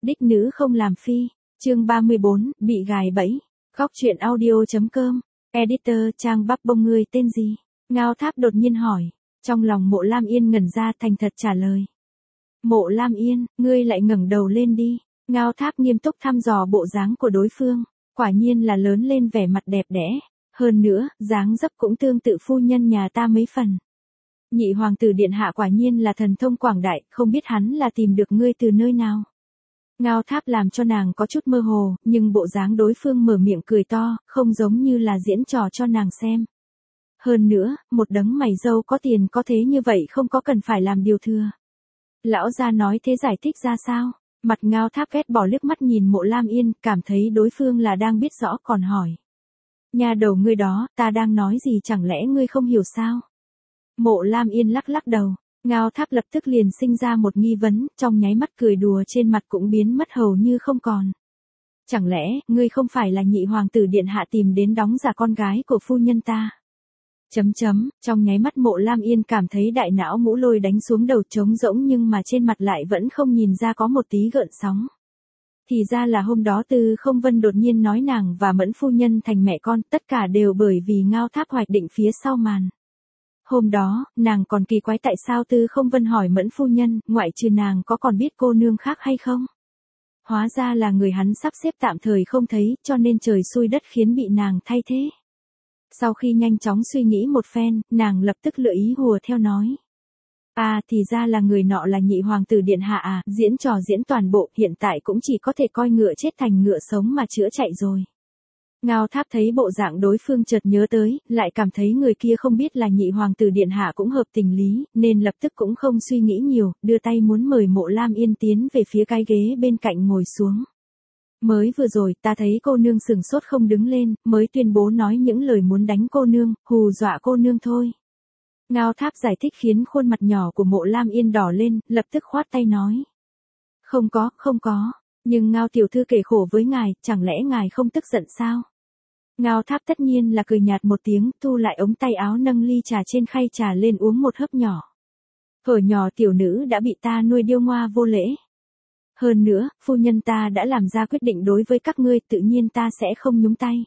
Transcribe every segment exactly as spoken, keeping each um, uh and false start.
Đích nữ không làm phi. Chương ba mươi bốn, bị gài bẫy. Góc truyện audio.com. Editor trang bắp bông ngươi tên gì? Ngao Tháp đột nhiên hỏi. Trong lòng Mộ Lam Yên ngẩn ra thành thật trả lời. Mộ Lam Yên, ngươi lại ngẩng đầu lên đi. Ngao Tháp nghiêm túc thăm dò bộ dáng của đối phương. Quả nhiên là lớn lên vẻ mặt đẹp đẽ. Hơn nữa, dáng dấp cũng tương tự phu nhân nhà ta mấy phần. Nhị hoàng tử điện hạ quả nhiên là thần thông quảng đại, không biết hắn là tìm được ngươi từ nơi nào. Ngao Tháp làm cho nàng có chút mơ hồ, nhưng bộ dáng đối phương mở miệng cười to, không giống như là diễn trò cho nàng xem. Hơn nữa, một đấng mày râu có tiền có thế như vậy không có cần phải làm điều thừa. Lão gia nói thế giải thích ra sao? Mặt Ngao Tháp ghét bỏ liếc mắt nhìn Mộ Lam Yên, cảm thấy đối phương là đang biết rõ còn hỏi. Nhà đầu ngươi đó, ta đang nói gì chẳng lẽ ngươi không hiểu sao? Mộ Lam Yên lắc lắc đầu. Ngao Tháp lập tức liền sinh ra một nghi vấn, trong nháy mắt cười đùa trên mặt cũng biến mất hầu như không còn. Chẳng lẽ, ngươi không phải là nhị hoàng tử điện hạ tìm đến đóng giả con gái của phu nhân ta? Chấm chấm, trong nháy mắt Mộ Lam Yên cảm thấy đại não mũ lôi đánh xuống đầu trống rỗng nhưng mà trên mặt lại vẫn không nhìn ra có một tí gợn sóng. Thì ra là hôm đó Tư Không Vân đột nhiên nói nàng và Mẫn phu nhân thành mẹ con, tất cả đều bởi vì Ngao Tháp hoạch định phía sau màn. Hôm đó, nàng còn kỳ quái tại sao Tư Không Vân hỏi Mẫn phu nhân, ngoại trừ nàng có còn biết cô nương khác hay không? Hóa ra là người hắn sắp xếp tạm thời không thấy, cho nên trời xui đất khiến bị nàng thay thế. Sau khi nhanh chóng suy nghĩ một phen, nàng lập tức lựa ý hùa theo nói. À thì ra là người nọ là nhị hoàng tử điện hạ à, diễn trò diễn toàn bộ, hiện tại cũng chỉ có thể coi ngựa chết thành ngựa sống mà chữa chạy rồi. Ngao Tháp thấy bộ dạng đối phương chợt nhớ tới, lại cảm thấy người kia không biết là nhị hoàng tử điện hạ cũng hợp tình lý, nên lập tức cũng không suy nghĩ nhiều, đưa tay muốn mời Mộ Lam Yên tiến về phía cái ghế bên cạnh ngồi xuống. Mới vừa rồi ta thấy cô nương sừng sốt không đứng lên, mới tuyên bố nói những lời muốn đánh cô nương, hù dọa cô nương thôi. Ngao Tháp giải thích khiến khuôn mặt nhỏ của Mộ Lam Yên đỏ lên, lập tức khoát tay nói. Không có, không có, nhưng Ngao tiểu thư kể khổ với ngài, chẳng lẽ ngài không tức giận sao? Ngao Tháp tất nhiên là cười nhạt một tiếng, thu lại ống tay áo nâng ly trà trên khay trà lên uống một hớp nhỏ. Thuở nhỏ tiểu nữ đã bị ta nuôi điêu ngoa vô lễ. Hơn nữa, phu nhân ta đã làm ra quyết định đối với các ngươi, tự nhiên ta sẽ không nhúng tay.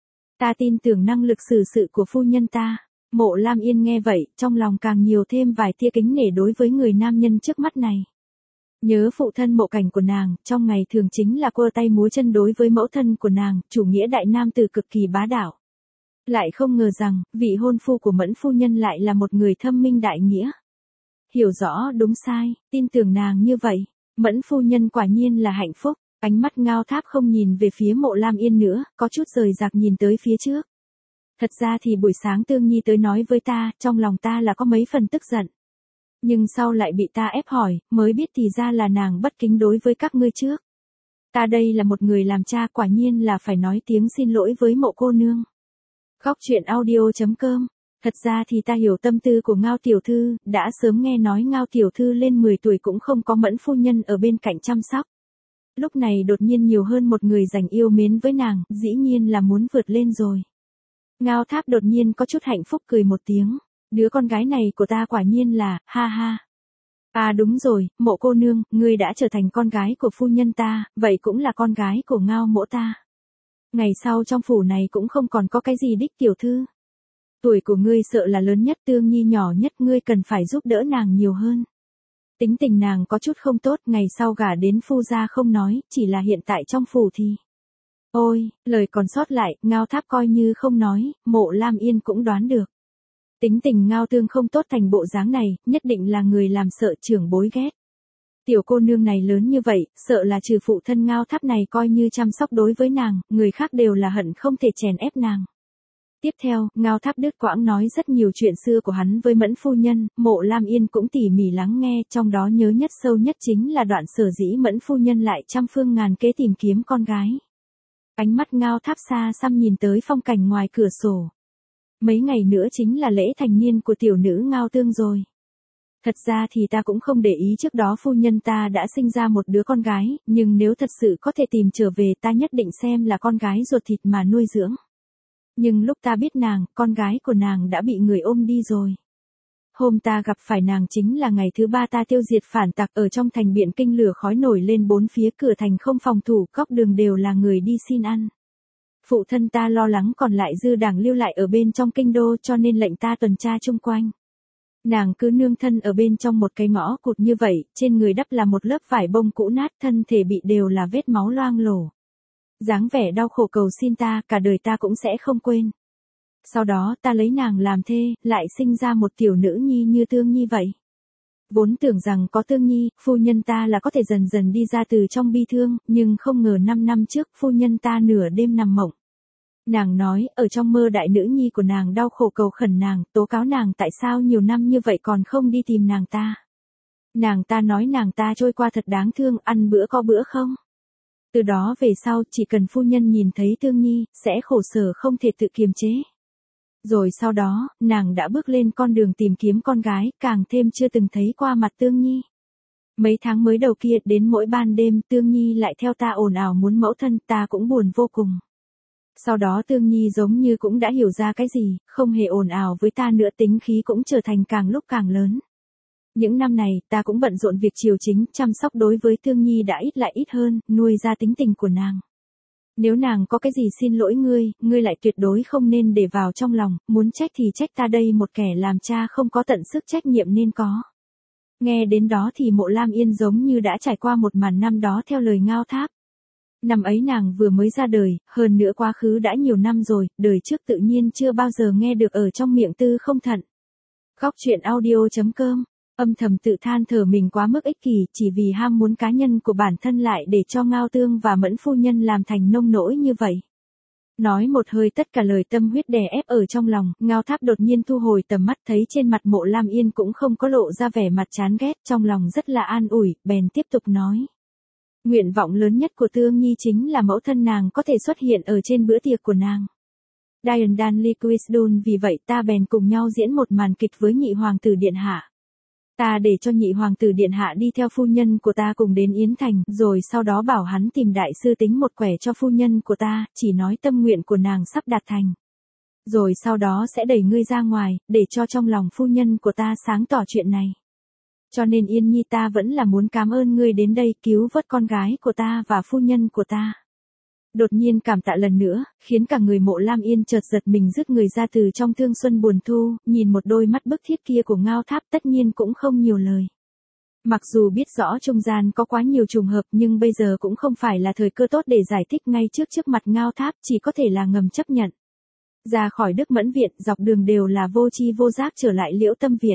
Ta tin tưởng năng lực xử sự của phu nhân ta. Mộ Lam Yên nghe vậy, trong lòng càng nhiều thêm vài tia kính nể đối với người nam nhân trước mắt này. Nhớ phụ thân Mộ Cảnh của nàng, trong ngày thường chính là quơ tay múa chân đối với mẫu thân của nàng, chủ nghĩa đại nam tử cực kỳ bá đạo. Lại không ngờ rằng, vị hôn phu của Mẫn phu nhân lại là một người thâm minh đại nghĩa. Hiểu rõ đúng sai, tin tưởng nàng như vậy, Mẫn phu nhân quả nhiên là hạnh phúc. Ánh mắt Ngao Tháp không nhìn về phía Mộ Lam Yên nữa, có chút rời rạc nhìn tới phía trước. Thật ra thì buổi sáng Tương Nhi tới nói với ta, trong lòng ta là có mấy phần tức giận. Nhưng sau lại bị ta ép hỏi, mới biết thì ra là nàng bất kính đối với các ngươi trước. Ta đây là một người làm cha, quả nhiên là phải nói tiếng xin lỗi với Mộ cô nương. Góc truyện audio.com. Thật ra thì ta hiểu tâm tư của Ngao tiểu thư, đã sớm nghe nói Ngao tiểu thư lên mười tuổi cũng không có Mẫn phu nhân ở bên cạnh chăm sóc. Lúc này đột nhiên nhiều hơn một người dành yêu mến với nàng, dĩ nhiên là muốn vượt lên rồi. Ngao Tháp đột nhiên có chút hạnh phúc cười một tiếng. Đứa con gái này của ta quả nhiên là, ha ha. À đúng rồi, Mộ cô nương, ngươi đã trở thành con gái của phu nhân ta, vậy cũng là con gái của Ngao mỗ ta. Ngày sau trong phủ này cũng không còn có cái gì đích tiểu thư. Tuổi của ngươi sợ là lớn nhất, Tương Nhi nhỏ nhất, ngươi cần phải giúp đỡ nàng nhiều hơn. Tính tình nàng có chút không tốt, ngày sau gả đến phu gia không nói, chỉ là hiện tại trong phủ thì. Ôi, lời còn sót lại, Ngao Tháp coi như không nói, Mộ Lam Yên cũng đoán được. Tính tình Ngao Tương không tốt thành bộ dáng này, nhất định là người làm sợ trưởng bối ghét. Tiểu cô nương này lớn như vậy, sợ là trừ phụ thân Ngao Tháp này coi như chăm sóc đối với nàng, người khác đều là hận không thể chèn ép nàng. Tiếp theo, Ngao Tháp đứt quãng nói rất nhiều chuyện xưa của hắn với Mẫn phu nhân, Mộ Lam Yên cũng tỉ mỉ lắng nghe, trong đó nhớ nhất sâu nhất chính là đoạn sở dĩ Mẫn phu nhân lại trăm phương ngàn kế tìm kiếm con gái. Ánh mắt Ngao Tháp xa xăm nhìn tới phong cảnh ngoài cửa sổ. Mấy ngày nữa chính là lễ thành niên của tiểu nữ Ngao Tương rồi. Thật ra thì ta cũng không để ý trước đó phu nhân ta đã sinh ra một đứa con gái, nhưng nếu thật sự có thể tìm trở về ta nhất định xem là con gái ruột thịt mà nuôi dưỡng. Nhưng lúc ta biết nàng, con gái của nàng đã bị người ôm đi rồi. Hôm ta gặp phải nàng chính là ngày thứ ba ta tiêu diệt phản tặc ở trong thành Biện Kinh, lửa khói nổi lên bốn phía, cửa thành không phòng thủ, góc đường đều là người đi xin ăn. Phụ thân ta lo lắng còn lại dư đảng lưu lại ở bên trong kinh đô, cho nên lệnh ta tuần tra chung quanh. Nàng cứ nương thân ở bên trong một cái ngõ cụt như vậy, trên người đắp là một lớp vải bông cũ nát, thân thể bị đều là vết máu loang lổ. Dáng vẻ đau khổ cầu xin ta, cả đời ta cũng sẽ không quên. Sau đó ta lấy nàng làm thê, lại sinh ra một tiểu nữ nhi như Tương Nhi vậy. Vốn tưởng rằng có Tương Nhi, phu nhân ta là có thể dần dần đi ra từ trong bi thương, nhưng không ngờ năm năm trước phu nhân ta nửa đêm nằm mộng. Nàng nói, ở trong mơ đại nữ nhi của nàng đau khổ cầu khẩn nàng, tố cáo nàng tại sao nhiều năm như vậy còn không đi tìm nàng ta. Nàng ta nói nàng ta trôi qua thật đáng thương, ăn bữa có bữa không. Từ đó về sau, chỉ cần phu nhân nhìn thấy Tương Nhi, sẽ khổ sở không thể tự kiềm chế. Rồi sau đó, nàng đã bước lên con đường tìm kiếm con gái, càng thêm chưa từng thấy qua mặt Tương Nhi. Mấy tháng mới đầu kia, đến mỗi ban đêm Tương Nhi lại theo ta ồn ào muốn mẫu thân, ta cũng buồn vô cùng. Sau đó Tương Nhi giống như cũng đã hiểu ra cái gì, không hề ồn ào với ta nữa, tính khí cũng trở thành càng lúc càng lớn. Những năm này, ta cũng bận rộn việc triều chính, chăm sóc đối với Tương Nhi đã ít lại ít hơn, nuôi ra tính tình của nàng. Nếu nàng có cái gì xin lỗi ngươi, ngươi lại tuyệt đối không nên để vào trong lòng, muốn trách thì trách ta đây một kẻ làm cha không có tận sức trách nhiệm nên có. Nghe đến đó thì Mộ Lam Yên giống như đã trải qua một màn năm đó theo lời Ngao Tháp. Năm ấy nàng vừa mới ra đời, hơn nữa quá khứ đã nhiều năm rồi, đời trước tự nhiên chưa bao giờ nghe được ở trong miệng Tư Không Thận. Góc truyện audio chấm com, âm thầm tự than thở mình quá mức ích kỷ, chỉ vì ham muốn cá nhân của bản thân lại để cho Ngao Tương và Mẫn phu nhân làm thành nông nỗi như vậy. Nói một hơi tất cả lời tâm huyết đè ép ở trong lòng, Ngao Tháp đột nhiên thu hồi tầm mắt, thấy trên mặt Mộ Lam Yên cũng không có lộ ra vẻ mặt chán ghét, trong lòng rất là an ủi, bèn tiếp tục nói. Nguyện vọng lớn nhất của Tương Nhi chính là mẫu thân nàng có thể xuất hiện ở trên bữa tiệc của nàng. Diane Danley Quisdon, vì vậy ta bèn cùng nhau diễn một màn kịch với nhị hoàng tử điện hạ. Ta để cho nhị hoàng tử điện hạ đi theo phu nhân của ta cùng đến Yến Thành, rồi sau đó bảo hắn tìm đại sư tính một quẻ cho phu nhân của ta, chỉ nói tâm nguyện của nàng sắp đạt thành. Rồi sau đó sẽ đẩy ngươi ra ngoài, để cho trong lòng phu nhân của ta sáng tỏ chuyện này. Cho nên Yên Nhi, ta vẫn là muốn cảm ơn ngươi đến đây cứu vớt con gái của ta và phu nhân của ta. Đột nhiên cảm tạ lần nữa, khiến cả người Mộ Lam Yên chợt giật mình rứt người ra từ trong thương xuân buồn thu, nhìn một đôi mắt bức thiết kia của Ngao Tháp tất nhiên cũng không nhiều lời. Mặc dù biết rõ trung gian có quá nhiều trùng hợp nhưng bây giờ cũng không phải là thời cơ tốt để giải thích ngay trước trước mặt Ngao Tháp, chỉ có thể là ngầm chấp nhận. Ra khỏi Đức Mẫn Viện, dọc đường đều là vô chi vô giác trở lại Liễu Tâm Viện.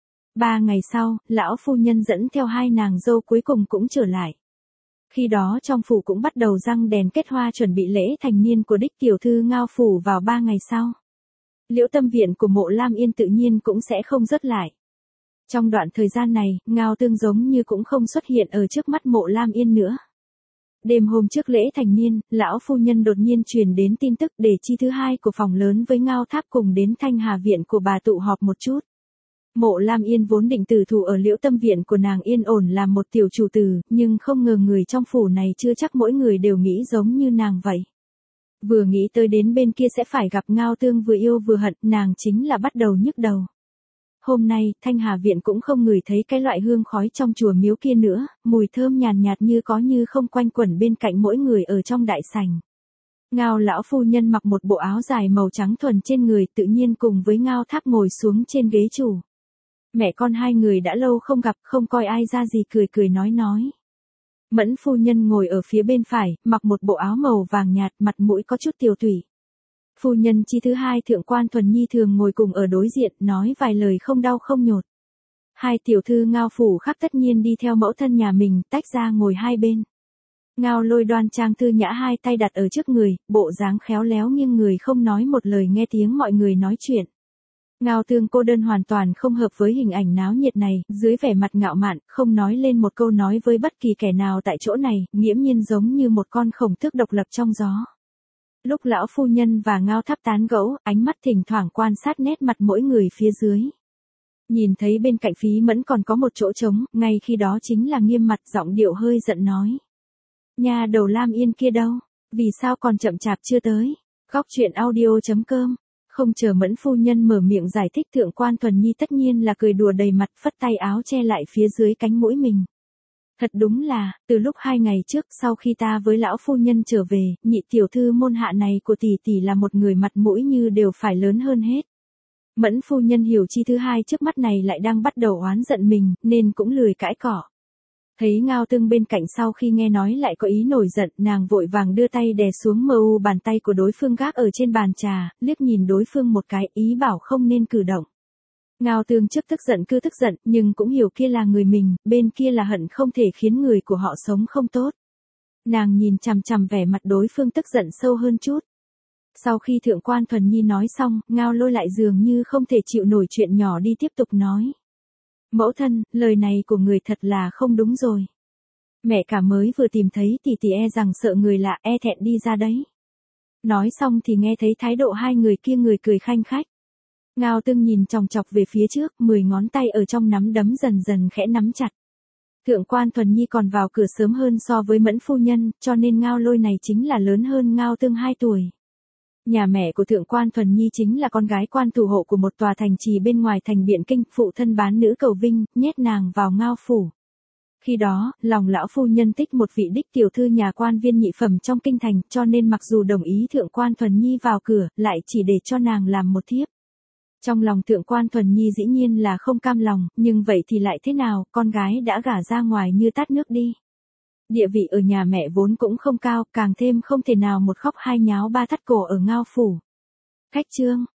Ba ngày sau, lão phu nhân dẫn theo hai nàng dâu cuối cùng cũng trở lại. Khi đó trong phủ cũng bắt đầu răng đèn kết hoa chuẩn bị lễ thành niên của đích tiểu thư Ngao phủ vào ba ngày sau. Liễu Tâm Viện của Mộ Lam Yên tự nhiên cũng sẽ không rớt lại. Trong đoạn thời gian này, Ngao Tương giống như cũng không xuất hiện ở trước mắt Mộ Lam Yên nữa. Đêm hôm trước lễ thành niên, lão phu nhân đột nhiên truyền đến tin tức để chi thứ hai của phòng lớn với Ngao Tháp cùng đến Thanh Hà Viện của bà tụ họp một chút. Mộ Lam Yên vốn định tử thủ ở Liễu Tâm Viện của nàng yên ổn làm một tiểu chủ tử, nhưng không ngờ người trong phủ này chưa chắc mỗi người đều nghĩ giống như nàng vậy. Vừa nghĩ tới đến bên kia sẽ phải gặp Ngao Tương vừa yêu vừa hận, nàng chính là bắt đầu nhức đầu. Hôm nay, Thanh Hà Viện cũng không ngửi thấy cái loại hương khói trong chùa miếu kia nữa, mùi thơm nhàn nhạt, nhạt như có như không quanh quẩn bên cạnh mỗi người ở trong đại sảnh. Ngao lão phu nhân mặc một bộ áo dài màu trắng thuần trên người, tự nhiên cùng với Ngao Tháp ngồi xuống trên ghế chủ. Mẹ con hai người đã lâu không gặp, không coi ai ra gì, cười cười nói nói. Mẫn phu nhân ngồi ở phía bên phải, mặc một bộ áo màu vàng nhạt, mặt mũi có chút tiều tụy. Phu nhân chi thứ hai Thượng quan Thuần Nhi thường ngồi cùng ở đối diện, nói vài lời không đau không nhột. Hai tiểu thư Ngao phủ khác tất nhiên đi theo mẫu thân nhà mình, tách ra ngồi hai bên. Ngao Lôi đoan trang thư nhã, hai tay đặt ở trước người, bộ dáng khéo léo nghiêng người không nói một lời, nghe tiếng mọi người nói chuyện. Ngao Tương cô đơn hoàn toàn không hợp với hình ảnh náo nhiệt này, dưới vẻ mặt ngạo mạn, không nói lên một câu nói với bất kỳ kẻ nào tại chỗ này, nghiễm nhiên giống như một con khổng tước độc lập trong gió. Lúc lão phu nhân và Ngao Tháp tán gẫu, ánh mắt thỉnh thoảng quan sát nét mặt mỗi người phía dưới. Nhìn thấy bên cạnh Phí Mẫn còn có một chỗ trống, ngay khi đó chính là nghiêm mặt, giọng điệu hơi giận nói. Nhà đầu Lam Yên kia đâu? Vì sao còn chậm chạp chưa tới? Góc truyện audio chấm com Không chờ Mẫn phu nhân mở miệng giải thích, Thượng quan Thuần Nhi tất nhiên là cười đùa đầy mặt, phất tay áo che lại phía dưới cánh mũi mình. Thật đúng là, từ lúc hai ngày trước sau khi ta với lão phu nhân trở về, nhị tiểu thư môn hạ này của tỷ tỷ là một người mặt mũi như đều phải lớn hơn hết. Mẫn phu nhân hiểu chi thứ hai trước mắt này lại đang bắt đầu oán giận mình, nên cũng lười cãi cỏ. Thấy Ngao Tương bên cạnh sau khi nghe nói lại có ý nổi giận, nàng vội vàng đưa tay đè xuống mờ u bàn tay của đối phương gác ở trên bàn trà, liếc nhìn đối phương một cái, ý bảo không nên cử động. Ngao Tương trước tức giận cứ tức giận, nhưng cũng hiểu kia là người mình, bên kia là hận không thể khiến người của họ sống không tốt. Nàng nhìn chằm chằm vẻ mặt đối phương tức giận sâu hơn chút. Sau khi Thượng quan Thuần Nhi nói xong, Ngao Lôi lại dường như không thể chịu nổi chuyện nhỏ đi tiếp tục nói. Mẫu thân, lời này của người thật là không đúng rồi. Mẹ cả mới vừa tìm thấy tỷ tỷ e rằng sợ người lạ, e thẹn đi ra đấy. Nói xong thì nghe thấy thái độ hai người kia, người cười khanh khách. Ngao Tương nhìn chòng chọc về phía trước, mười ngón tay ở trong nắm đấm dần dần khẽ nắm chặt. Thượng quan Thuần Nhi còn vào cửa sớm hơn so với Mẫn phu nhân, cho nên Ngao Lôi này chính là lớn hơn Ngao Tương hai tuổi. Nhà mẹ của Thượng quan Thuần Nhi chính là con gái quan thủ hộ của một tòa thành trì bên ngoài thành Biện Kinh, phụ thân bán nữ cầu vinh, nhét nàng vào Ngao phủ. Khi đó, lòng lão phu nhân thích một vị đích tiểu thư nhà quan viên nhị phẩm trong kinh thành, cho nên mặc dù đồng ý Thượng quan Thuần Nhi vào cửa, lại chỉ để cho nàng làm một thiếp. Trong lòng Thượng quan Thuần Nhi dĩ nhiên là không cam lòng, nhưng vậy thì lại thế nào, con gái đã gả ra ngoài như tát nước đi. Địa vị ở nhà mẹ vốn cũng không cao, càng thêm không thể nào một khóc hai nháo ba thắt cổ ở Ngao phủ. Khách trương,